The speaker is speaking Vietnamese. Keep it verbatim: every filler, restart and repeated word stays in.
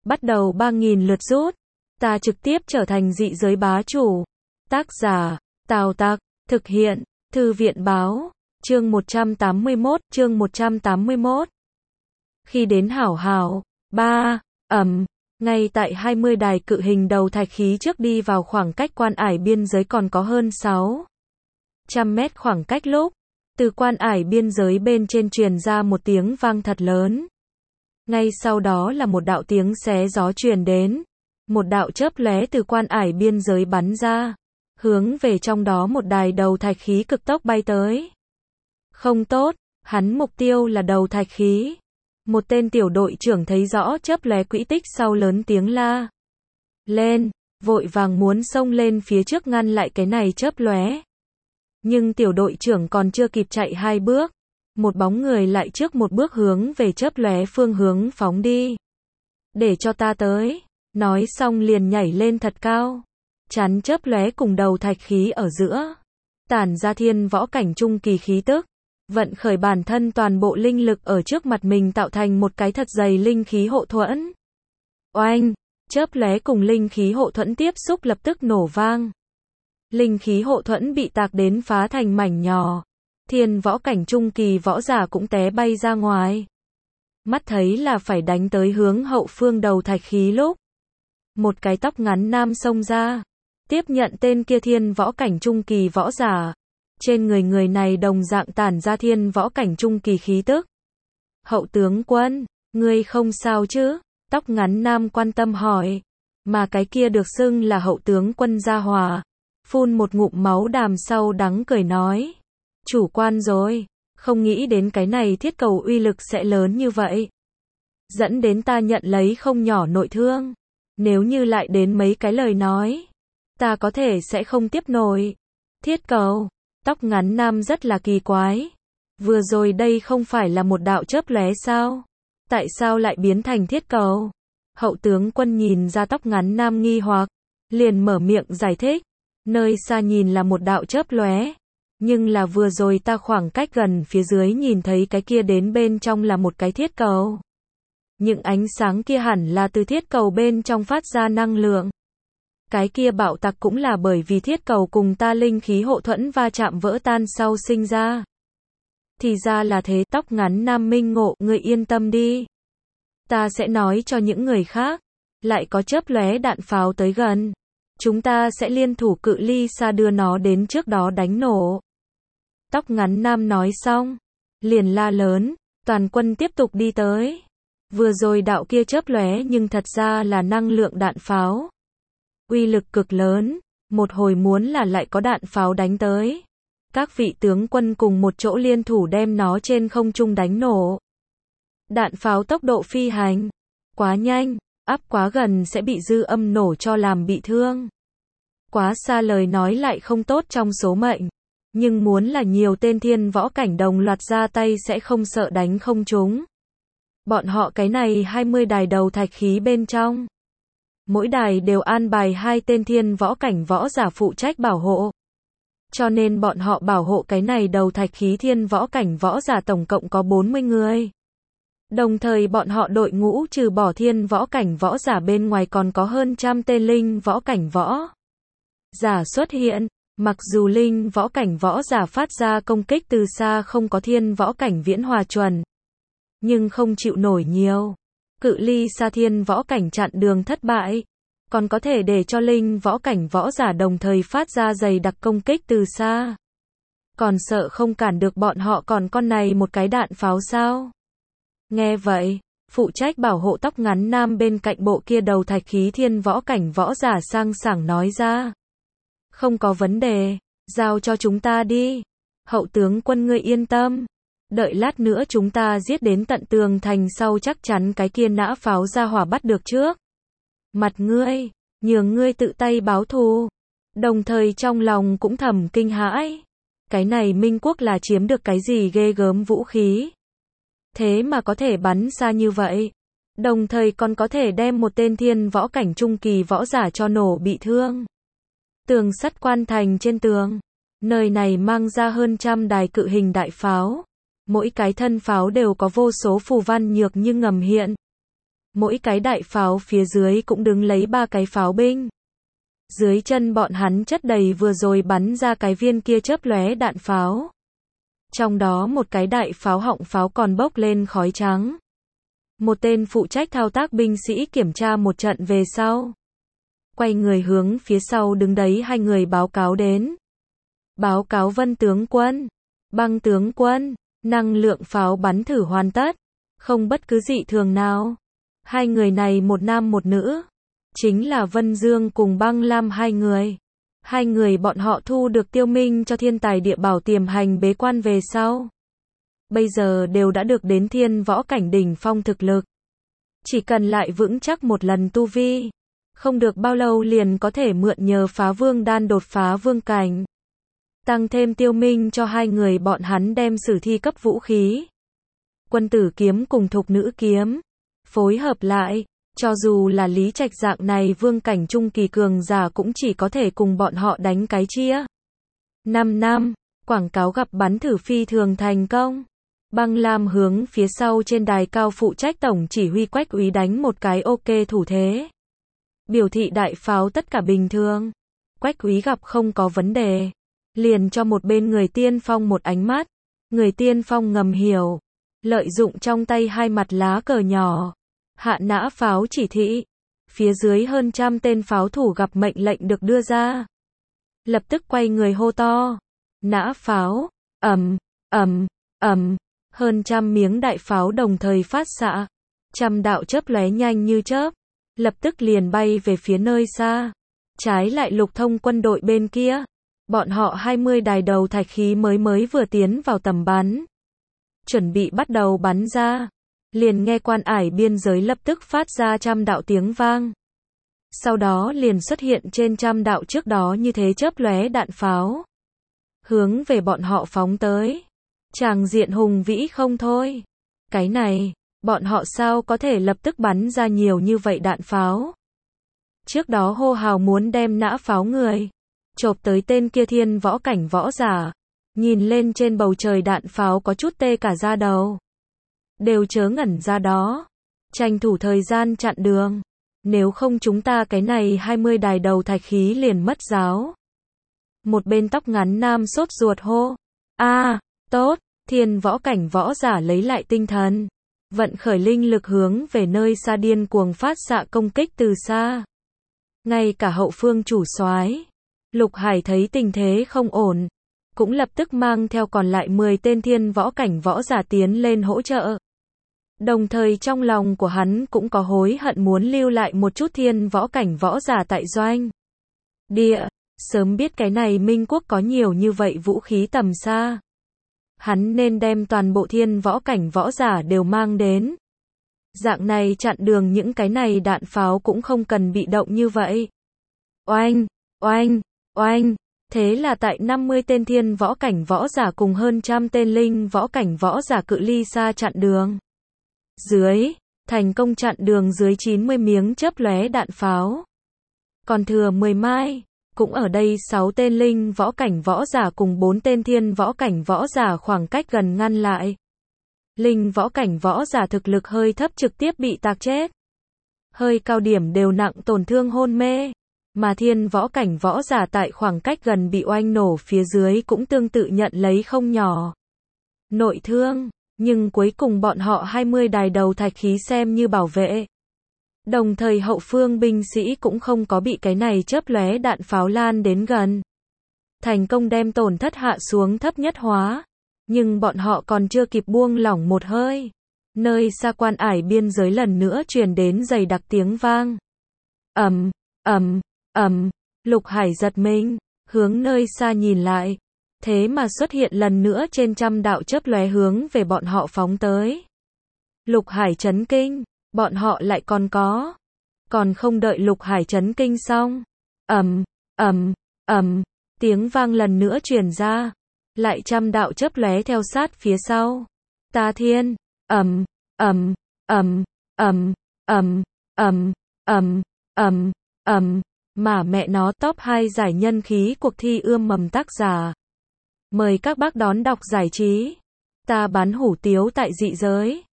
bắt đầu ba nghìn lượt rút. Ta trực tiếp trở thành dị giới bá chủ. Tác giả, Tào Tặc, thực hiện, Thư viện báo, chương một trăm tám mươi mốt, chương một trăm tám mươi mốt. Khi đến hảo hảo, ba, ầm, ngay tại hai mươi đài cự hình đầu thạch khí trước đi vào khoảng cách quan ải biên giới còn có hơn sáu trăm mét khoảng cách lúc, từ quan ải biên giới bên trên truyền ra một tiếng vang thật lớn. Ngay sau đó là một đạo tiếng xé gió truyền đến, một đạo chớp lóe từ quan ải biên giới bắn ra, hướng về trong đó một đài đầu thạch khí cực tốc bay tới. Không tốt, hắn mục tiêu là đầu thạch khí. Một tên tiểu đội trưởng thấy rõ chớp lóe quỹ tích sau lớn tiếng la lên, vội vàng muốn xông lên phía trước ngăn lại cái này chớp lóe. Nhưng tiểu đội trưởng còn chưa kịp chạy hai bước, một bóng người lại trước một bước hướng về chớp lóe phương hướng phóng đi. Để cho ta tới, nói xong liền nhảy lên thật cao, chắn chớp lóe cùng đầu thạch khí ở giữa, tản ra thiên võ cảnh trung kỳ khí tức, vận khởi bản thân toàn bộ linh lực ở trước mặt mình tạo thành một cái thật dày linh khí hộ thuẫn. Oanh, chớp lóe cùng linh khí hộ thuẫn tiếp xúc lập tức nổ vang. Linh khí hộ thuẫn bị tạc đến phá thành mảnh nhỏ, thiên võ cảnh trung kỳ võ giả cũng té bay ra ngoài. Mắt thấy là phải đánh tới hướng hậu phương đầu thạch khí lúc, một cái tóc ngắn nam xông ra, tiếp nhận tên kia thiên võ cảnh trung kỳ võ giả. Trên người người này đồng dạng tản ra thiên võ cảnh trung kỳ khí tức. Hậu tướng quân, ngươi không sao chứ? Tóc ngắn nam quan tâm hỏi. Mà cái kia được xưng là hậu tướng quân gia hòa, phun một ngụm máu đàm sau đắng cười nói. Chủ quan rồi, không nghĩ đến cái này thiết cầu uy lực sẽ lớn như vậy. Dẫn đến ta nhận lấy không nhỏ nội thương. Nếu như lại đến mấy cái lời nói, ta có thể sẽ không tiếp nổi. Thiết cầu. Tóc ngắn nam rất là kỳ quái. Vừa rồi đây không phải là một đạo chớp lóe sao? Tại sao lại biến thành thiết cầu? Hậu tướng quân nhìn ra tóc ngắn nam nghi hoặc, liền mở miệng giải thích. Nơi xa nhìn là một đạo chớp lóe, nhưng là vừa rồi ta khoảng cách gần phía dưới nhìn thấy cái kia đến bên trong là một cái thiết cầu. Những ánh sáng kia hẳn là từ thiết cầu bên trong phát ra năng lượng. Cái kia bạo tạc cũng là bởi vì thiết cầu cùng ta linh khí hộ thuẫn va chạm vỡ tan sau sinh ra. Thì ra là thế. Tóc ngắn nam minh ngộ, người yên tâm đi. Ta sẽ nói cho những người khác. Lại có chớp lóe đạn pháo tới gần, chúng ta sẽ liên thủ cự ly xa đưa nó đến trước đó đánh nổ. Tóc ngắn nam nói xong, liền la lớn, toàn quân tiếp tục đi tới. Vừa rồi đạo kia chớp lóe nhưng thật ra là năng lượng đạn pháo. Uy lực cực lớn, một hồi muốn là lại có đạn pháo đánh tới. Các vị tướng quân cùng một chỗ liên thủ đem nó trên không trung đánh nổ. Đạn pháo tốc độ phi hành quá nhanh, áp quá gần sẽ bị dư âm nổ cho làm bị thương. Quá xa lời nói lại không tốt trong số mệnh. Nhưng muốn là nhiều tên thiên võ cảnh đồng loạt ra tay sẽ không sợ đánh không trúng. Bọn họ cái này hai mươi đài đầu thạch khí bên trong, mỗi đài đều an bài hai tên thiên võ cảnh võ giả phụ trách bảo hộ. Cho nên bọn họ bảo hộ cái này đầu thạch khí thiên võ cảnh võ giả tổng cộng có bốn mươi người. Đồng thời bọn họ đội ngũ trừ bỏ thiên võ cảnh võ giả bên ngoài còn có hơn trăm tên linh võ cảnh võ giả xuất hiện. Mặc dù linh võ cảnh võ giả phát ra công kích từ xa không có thiên võ cảnh viễn hòa chuẩn, nhưng không chịu nổi nhiều. Cự ly xa thiên võ cảnh chặn đường thất bại, còn có thể để cho linh võ cảnh võ giả đồng thời phát ra dày đặc công kích từ xa. Còn sợ không cản được bọn họ còn con này một cái đạn pháo sao? Nghe vậy, phụ trách bảo hộ tóc ngắn nam bên cạnh bộ kia đầu thạch khí thiên võ cảnh võ giả sang sảng nói ra. Không có vấn đề, giao cho chúng ta đi. Hậu tướng quân ngươi yên tâm. Đợi lát nữa chúng ta giết đến tận tường thành sau chắc chắn cái kia nã pháo ra hỏa bắt được trước. Mặt ngươi, nhường ngươi tự tay báo thù. Đồng thời trong lòng cũng thầm kinh hãi. Cái này Minh Quốc là chiếm được cái gì ghê gớm vũ khí. Thế mà có thể bắn xa như vậy. Đồng thời còn có thể đem một tên thiên võ cảnh trung kỳ võ giả cho nổ bị thương. Tường sắt quan thành trên tường. Nơi này mang ra hơn trăm đài cự hình đại pháo. Mỗi cái thân pháo đều có vô số phù văn nhược như ngầm hiện. Mỗi cái đại pháo phía dưới cũng đứng lấy ba cái pháo binh. Dưới chân bọn hắn chất đầy vừa rồi bắn ra cái viên kia chớp lóe đạn pháo. Trong đó một cái đại pháo họng pháo còn bốc lên khói trắng. Một tên phụ trách thao tác binh sĩ kiểm tra một trận về sau. Quay người hướng phía sau đứng đấy hai người báo cáo đến. Báo cáo Vân tướng quân, Băng tướng quân, năng lượng pháo bắn thử hoàn tất, không bất cứ dị thường nào. Hai người này một nam một nữ, chính là Vân Dương cùng Băng Lam hai người. Hai người bọn họ thu được tiêu minh cho thiên tài địa bảo tiềm hành bế quan về sau. Bây giờ đều đã được đến thiên võ cảnh đỉnh phong thực lực. Chỉ cần lại vững chắc một lần tu vi, không được bao lâu liền có thể mượn nhờ phá vương đan đột phá vương cảnh. Tăng thêm tiêu minh cho hai người bọn hắn đem sử thi cấp vũ khí. Quân tử kiếm cùng thục nữ kiếm. Phối hợp lại, cho dù là Lý Trạch dạng này vương cảnh trung kỳ cường giả cũng chỉ có thể cùng bọn họ đánh cái chia. năm năm, quảng cáo gặp bắn thử phi thường thành công. Băng Lam hướng phía sau trên đài cao phụ trách tổng chỉ huy Quách úy đánh một cái ok thủ thế. Biểu thị đại pháo tất cả bình thường. Quách úy gặp không có vấn đề. Liền cho một bên người tiên phong một ánh mắt. Người tiên phong ngầm hiểu. Lợi dụng trong tay hai mặt lá cờ nhỏ. Hạ nã pháo chỉ thị. Phía dưới hơn trăm tên pháo thủ gặp mệnh lệnh được đưa ra. Lập tức quay người hô to. Nã pháo. Ầm, ầm, ầm. Hơn trăm miếng đại pháo đồng thời phát xạ. Trăm đạo chớp lóe nhanh như chớp. Lập tức liền bay về phía nơi xa. Trái lại Lục Thông quân đội bên kia. Bọn họ hai mươi đài đầu thạch khí mới mới vừa tiến vào tầm bắn. Chuẩn bị bắt đầu bắn ra. Liền nghe quan ải biên giới lập tức phát ra trăm đạo tiếng vang. Sau đó liền xuất hiện trên trăm đạo trước đó như thế chớp lóe đạn pháo. Hướng về bọn họ phóng tới. Tràng diện hùng vĩ không thôi. Cái này, bọn họ sao có thể lập tức bắn ra nhiều như vậy đạn pháo. Trước đó hô hào muốn đem nã pháo người. Chộp tới tên kia thiên võ cảnh võ giả. Nhìn lên trên bầu trời đạn pháo có chút tê cả da đầu. Đều chớ ngẩn ra đó. Tranh thủ thời gian chặn đường. Nếu không chúng ta cái này hai mươi đài đầu thạch khí liền mất giáo. Một bên tóc ngắn nam sốt ruột hô. A, tốt, thiên võ cảnh võ giả lấy lại tinh thần. Vận khởi linh lực hướng về nơi xa điên cuồng phát xạ công kích từ xa. Ngay cả hậu phương chủ soái Lục Hải thấy tình thế không ổn. Cũng lập tức mang theo còn lại mười tên thiên võ cảnh võ giả tiến lên hỗ trợ. Đồng thời trong lòng của hắn cũng có hối hận muốn lưu lại một chút thiên võ cảnh võ giả tại doanh địa. Sớm biết cái này Minh Quốc có nhiều như vậy vũ khí tầm xa. Hắn nên đem toàn bộ thiên võ cảnh võ giả đều mang đến. Dạng này chặn đường những cái này đạn pháo cũng không cần bị động như vậy. Oanh, oanh, oanh. Thế là tại năm mươi tên thiên võ cảnh võ giả cùng hơn trăm tên linh võ cảnh võ giả cự ly xa chặn đường. Dưới, thành công chặn đường dưới chín mươi miếng chớp lóe đạn pháo. Còn thừa mười mai, cũng ở đây sáu tên linh võ cảnh võ giả cùng bốn tên thiên võ cảnh võ giả khoảng cách gần ngăn lại. Linh võ cảnh võ giả thực lực hơi thấp trực tiếp bị tạc chết. Hơi cao điểm đều nặng tổn thương hôn mê. Mà thiên võ cảnh võ giả tại khoảng cách gần bị oanh nổ phía dưới cũng tương tự nhận lấy không nhỏ nội thương, nhưng cuối cùng bọn họ hai mươi đài đầu thạch khí xem như bảo vệ. Đồng thời hậu phương binh sĩ cũng không có bị cái này chớp lóe đạn pháo lan đến gần. Thành công đem tổn thất hạ xuống thấp nhất hóa. Nhưng bọn họ còn chưa kịp buông lỏng một hơi. Nơi xa quan ải biên giới lần nữa truyền đến dày đặc tiếng vang. Ầm, ầm, ầm, Lục Hải giật mình, hướng nơi xa nhìn lại. Thế mà xuất hiện lần nữa trên trăm đạo chớp lóe hướng về bọn họ phóng tới. Lục Hải chấn kinh, bọn họ lại còn có. Còn không đợi Lục Hải chấn kinh xong. Ầm, ầm, ầm, tiếng vang lần nữa truyền ra. Lại trăm đạo chớp lóe theo sát phía sau. Ta thiên, ầm, ầm, ầm, ầm, ầm, ầm, ầm, ầm, ầm, mà mẹ nó top hai giải nhân khí cuộc thi ươm mầm tác giả. Mời các bác đón đọc giải trí. Ta bán hủ tiếu tại dị giới.